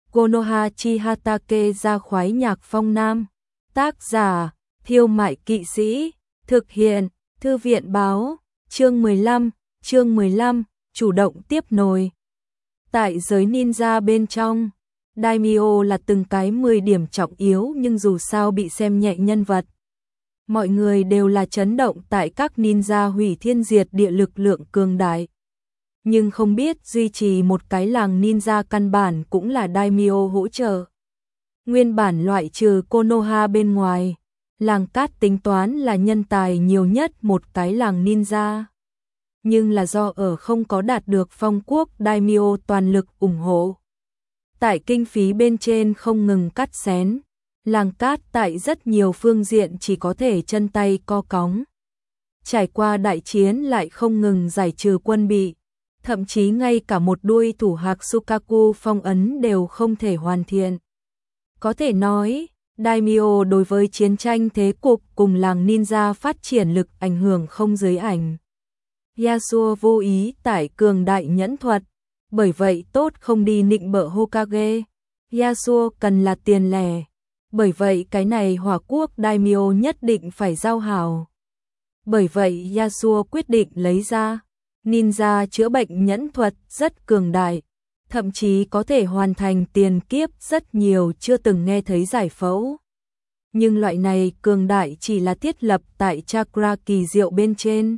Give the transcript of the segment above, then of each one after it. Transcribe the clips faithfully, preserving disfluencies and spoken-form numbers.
Konoha Chihatake ra khoái nhạc phong nam. Tác giả, Thiêu Mại Kỵ Sĩ. Thực hiện, Thư viện Báo. Chương mười lăm, chương mười lăm, chủ động tiếp nối. Tại giới ninja bên trong, Daimyo là từng cái mười điểm trọng yếu nhưng dù sao bị xem nhẹ nhân vật. Mọi người đều là chấn động tại các ninja hủy thiên diệt địa lực lượng cường đại. Nhưng không biết duy trì một cái làng ninja căn bản cũng là Daimyo hỗ trợ. Nguyên bản loại trừ Konoha bên ngoài, làng cát tính toán là nhân tài nhiều nhất một cái làng ninja. Nhưng là do ở không có đạt được phong quốc Daimyo toàn lực ủng hộ. Tại kinh phí bên trên không ngừng cắt xén, làng cát tại rất nhiều phương diện chỉ có thể chân tay co cóng. Trải qua đại chiến lại không ngừng giải trừ quân bị, thậm chí ngay cả một đuôi thủ hạc Sukaku phong ấn đều không thể hoàn thiện. Có thể nói, Daimyo đối với chiến tranh thế cục cùng làng ninja phát triển lực ảnh hưởng không dưới ảnh. Yasuo vô ý tải cường đại nhẫn thuật, bởi vậy tốt không đi nịnh bợ Hokage. Yasuo cần là tiền lẻ, bởi vậy cái này Hỏa Quốc Daimyo nhất định phải giao hảo. Bởi vậy Yasuo quyết định lấy ra ninja chữa bệnh nhẫn thuật rất cường đại, thậm chí có thể hoàn thành tiền kiếp rất nhiều chưa từng nghe thấy giải phẫu. Nhưng loại này cường đại chỉ là thiết lập tại chakra kỳ diệu bên trên.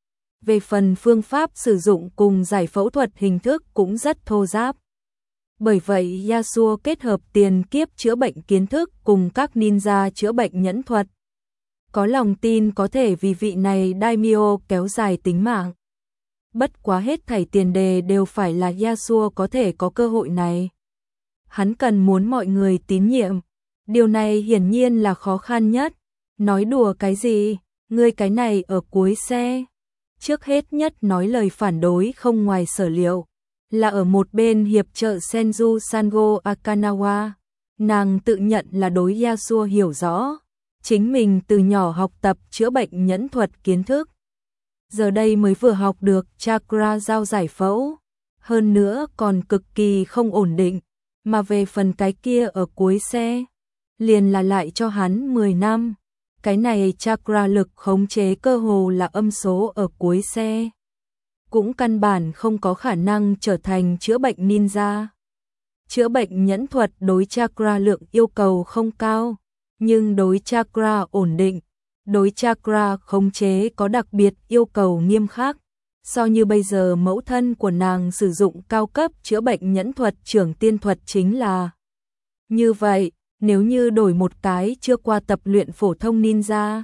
Về phần phương pháp sử dụng cùng giải phẫu thuật hình thức cũng rất thô ráp. Bởi vậy Yasuo kết hợp tiền kiếp chữa bệnh kiến thức cùng các ninja chữa bệnh nhẫn thuật. Có lòng tin có thể vì vị này Daimyo kéo dài tính mạng. Bất quá hết thảy tiền đề đều phải là Yasuo có thể có cơ hội này. Hắn cần muốn mọi người tín nhiệm. Điều này hiển nhiên là khó khăn nhất. Nói đùa cái gì, ngươi cái này ở cuối xe. Trước hết nhất nói lời phản đối không ngoài sở liệu, là ở một bên hiệp trợ Senju Sango Akanawa. Nàng tự nhận là đối Yasuo hiểu rõ, chính mình từ nhỏ học tập chữa bệnh nhẫn thuật kiến thức. Giờ đây mới vừa học được chakra giao giải phẫu, hơn nữa còn cực kỳ không ổn định, mà về phần cái kia ở cuối xe, liền là lại cho hắn mười năm. Cái này chakra lực khống chế cơ hồ là âm số ở cuối xe. Cũng căn bản không có khả năng trở thành chữa bệnh ninja. Chữa bệnh nhẫn thuật đối chakra lượng yêu cầu không cao, nhưng đối chakra ổn định, đối chakra khống chế có đặc biệt yêu cầu nghiêm khắc. So như bây giờ mẫu thân của nàng sử dụng cao cấp chữa bệnh nhẫn thuật trưởng tiên thuật chính là như vậy. Nếu như đổi một cái chưa qua tập luyện phổ thông ninja,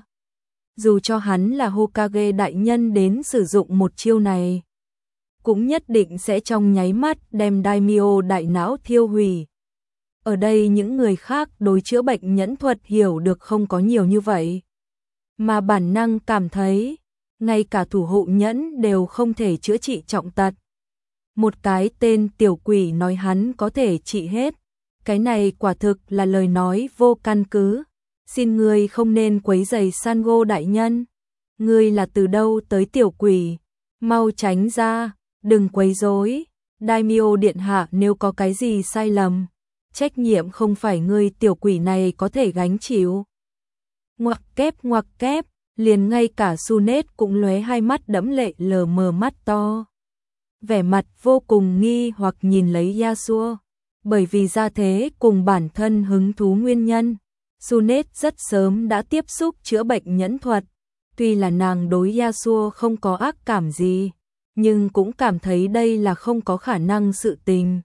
dù cho hắn là Hokage đại nhân đến sử dụng một chiêu này, cũng nhất định sẽ trong nháy mắt đem Daimyo đại não thiêu hủy. Ở đây những người khác đối chữa bệnh nhẫn thuật hiểu được không có nhiều như vậy, mà bản năng cảm thấy, ngay cả thủ hộ nhẫn đều không thể chữa trị trọng tật. Một cái tên tiểu quỷ nói hắn có thể trị hết. Cái này quả thực là lời nói vô căn cứ. Xin ngươi không nên quấy rầy Sango đại nhân. Ngươi là từ đâu tới tiểu quỷ? Mau tránh ra, đừng quấy rối. Daimyo điện hạ nếu có cái gì sai lầm, trách nhiệm không phải ngươi tiểu quỷ này có thể gánh chịu. Ngoặc kép ngoặc kép, liền ngay cả Sunet cũng lóe hai mắt đẫm lệ lờ mờ mắt to. Vẻ mặt vô cùng nghi hoặc nhìn lấy Yasuo. Bởi vì gia thế cùng bản thân hứng thú nguyên nhân, Sunet rất sớm đã tiếp xúc chữa bệnh nhẫn thuật. Tuy là nàng đối Yasuo không có ác cảm gì, nhưng cũng cảm thấy đây là không có khả năng sự tình.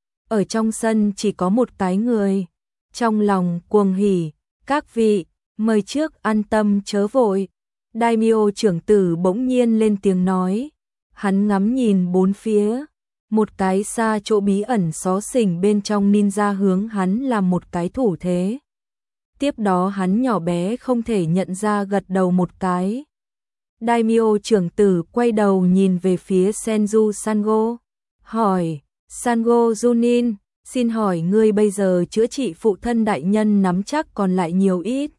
Ở trong sân chỉ có một cái người, trong lòng cuồng hỉ, các vị, mời trước an tâm chớ vội. Daimyo trưởng tử bỗng nhiên lên tiếng nói, hắn ngắm nhìn bốn phía. Một cái xa chỗ bí ẩn xó xỉnh bên trong ninja hướng hắn làm một cái thủ thế. Tiếp đó hắn nhỏ bé không thể nhận ra gật đầu một cái. Daimyo trưởng tử quay đầu nhìn về phía Senju Sango. Hỏi, Sango Junin, xin hỏi ngươi bây giờ chữa trị phụ thân đại nhân nắm chắc còn lại nhiều ít?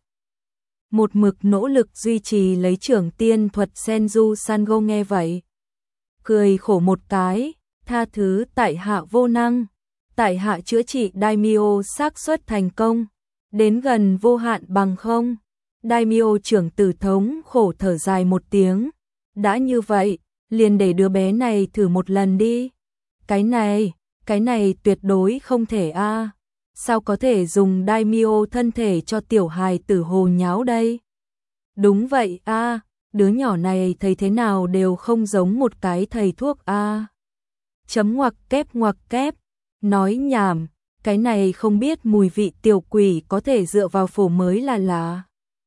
Một mực nỗ lực duy trì lấy trưởng tiên thuật Senju Sango nghe vậy. Cười khổ một cái. Tha thứ tại hạ vô năng, tại hạ chữa trị Daimyo xác suất thành công đến gần vô hạn bằng không? Daimyo trưởng tử thống khổ thở dài một tiếng, đã như vậy, liền để đứa bé này thử một lần đi. Cái này, cái này tuyệt đối không thể a. À. Sao có thể dùng Daimyo thân thể cho tiểu hài tử hồ nháo đây? Đúng vậy a, à, đứa nhỏ này thấy thế nào đều không giống một cái thầy thuốc a. À. Chấm ngoặc kép ngoặc kép, nói nhảm, cái này không biết mùi vị tiểu quỷ có thể dựa vào phổ mới là là.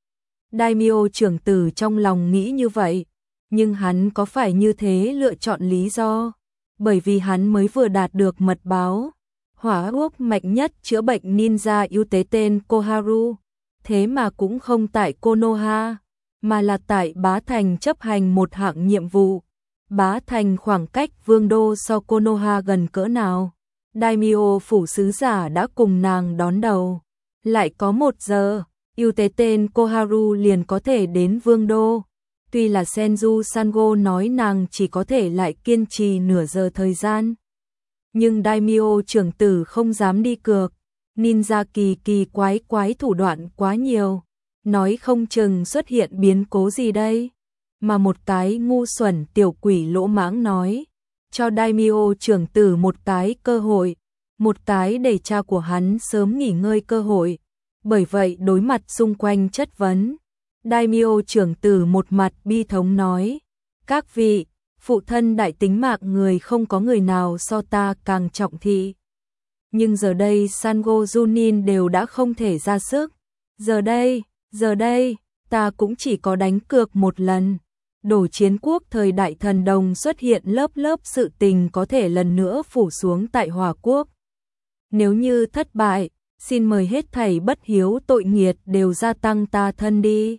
Daimyo trưởng tử trong lòng nghĩ như vậy, nhưng hắn có phải như thế lựa chọn lý do? Bởi vì hắn mới vừa đạt được mật báo, hỏa thuốc mạnh nhất chữa bệnh ninja ưu tế tên Koharu, thế mà cũng không tại Konoha, mà là tại Bá Thành chấp hành một hạng nhiệm vụ. Bá Thành khoảng cách Vương đô so Konoha gần cỡ nào? Daimyo phủ sứ giả đã cùng nàng đón đầu, lại có một giờ, ưu tế tên Koharu liền có thể đến Vương đô. Tuy là Senju Sango nói nàng chỉ có thể lại kiên trì nửa giờ thời gian, nhưng Daimyo trưởng tử không dám đi cược. Ninja kỳ kỳ quái quái thủ đoạn quá nhiều, nói không chừng xuất hiện biến cố gì đây. Mà một cái ngu xuẩn tiểu quỷ lỗ mãng nói, cho Daimyo trưởng tử một cái cơ hội, một cái để cha của hắn sớm nghỉ ngơi cơ hội. Bởi vậy đối mặt xung quanh chất vấn, Daimyo trưởng tử một mặt bi thống nói, các vị, phụ thân đại tính mạng người không có người nào so ta càng trọng thị. Nhưng giờ đây Sango Junin đều đã không thể ra sức. Giờ đây, giờ đây, ta cũng chỉ có đánh cược một lần. Đổ chiến quốc thời đại thần đồng xuất hiện lớp lớp sự tình có thể lần nữa phủ xuống tại Hòa Quốc. Nếu như thất bại, xin mời hết thảy bất hiếu tội nghiệt đều gia tăng ta thân đi.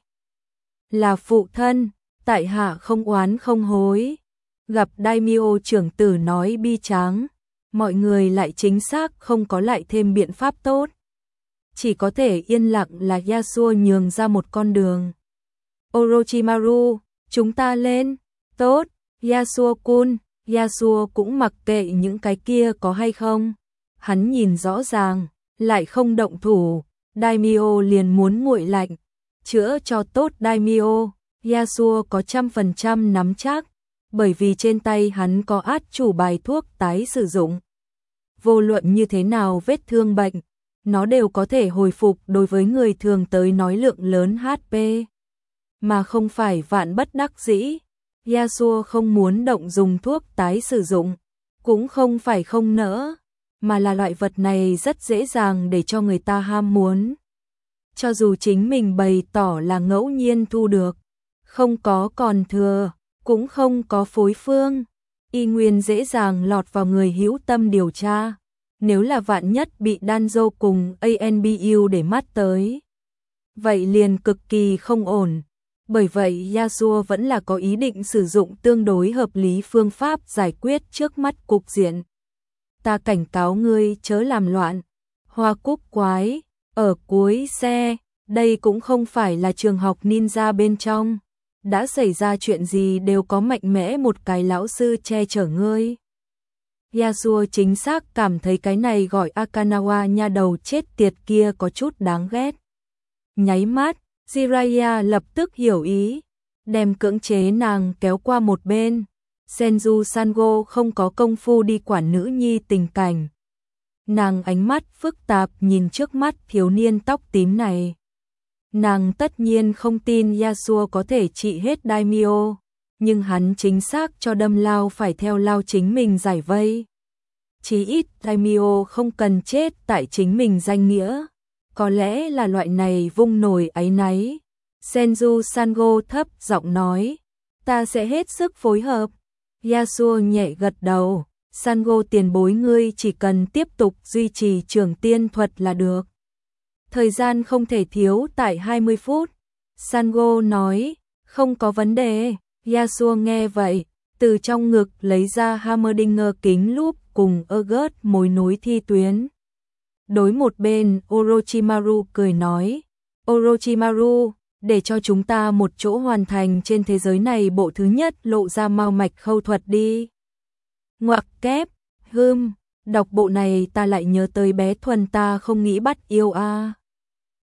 Là phụ thân, tại hạ không oán không hối. Gặp Daimyo trưởng tử nói bi tráng, mọi người lại chính xác không có lại thêm biện pháp tốt. Chỉ có thể yên lặng là Yasuo nhường ra một con đường. Orochimaru, chúng ta lên. Tốt, Yasuo-kun. Yasuo cũng mặc kệ những cái kia có hay không. Hắn nhìn rõ ràng, lại không động thủ. Daimyo liền muốn nguội lạnh. Chữa cho tốt Daimyo, Yasuo có trăm phần trăm nắm chắc, bởi vì trên tay hắn có át chủ bài thuốc tái sử dụng. Vô luận như thế nào vết thương bệnh, nó đều có thể hồi phục đối với người thường tới nói lượng lớn hát pê. Mà không phải vạn bất đắc dĩ, Yasuo không muốn động dùng thuốc tái sử dụng, cũng không phải không nỡ, mà là loại vật này rất dễ dàng để cho người ta ham muốn. Cho dù chính mình bày tỏ là ngẫu nhiên thu được, không có còn thừa, cũng không có phối phương, y nguyên dễ dàng lọt vào người hữu tâm điều tra. Nếu là vạn nhất bị Danzo cùng a en bê u để mắt tới, vậy liền cực kỳ không ổn. Bởi vậy Yasuo vẫn là có ý định sử dụng tương đối hợp lý phương pháp giải quyết trước mắt cục diện. Ta cảnh cáo ngươi chớ làm loạn. Hoa cúc quái, ở cuối xe, đây cũng không phải là trường học ninja bên trong. Đã xảy ra chuyện gì đều có mạnh mẽ một cái lão sư che chở ngươi. Yasuo chính xác cảm thấy cái này gọi Akanawa nha đầu chết tiệt kia có chút đáng ghét. Nháy mắt, Jiraiya lập tức hiểu ý, đem cưỡng chế nàng kéo qua một bên. Senju Sango không có công phu đi quản nữ nhi tình cảnh. Nàng ánh mắt phức tạp nhìn trước mắt thiếu niên tóc tím này. Nàng tất nhiên không tin Yasuo có thể trị hết Daimyo, nhưng hắn chính xác cho đâm lao phải theo lao chính mình giải vây. Chí ít Daimyo không cần chết tại chính mình danh nghĩa. Có lẽ là loại này vung nổi áy náy. Senju Sango thấp giọng nói, ta sẽ hết sức phối hợp. Yasuo nhẹ gật đầu, Sango tiền bối ngươi chỉ cần tiếp tục duy trì trường tiên thuật là được. Thời gian không thể thiếu tại hai mươi phút. Sango nói, không có vấn đề. Yasuo nghe vậy, từ trong ngực lấy ra Hammerdinger kính lúp cùng Ergot mối nối thi tuyến. Đối một bên, Orochimaru cười nói, Orochimaru, để cho chúng ta một chỗ hoàn thành trên thế giới này bộ thứ nhất lộ ra mao mạch khâu thuật đi. Ngoặc kép, hưm, Đọc bộ này ta lại nhớ tới bé Thuần ta không nghĩ bắt yêu a.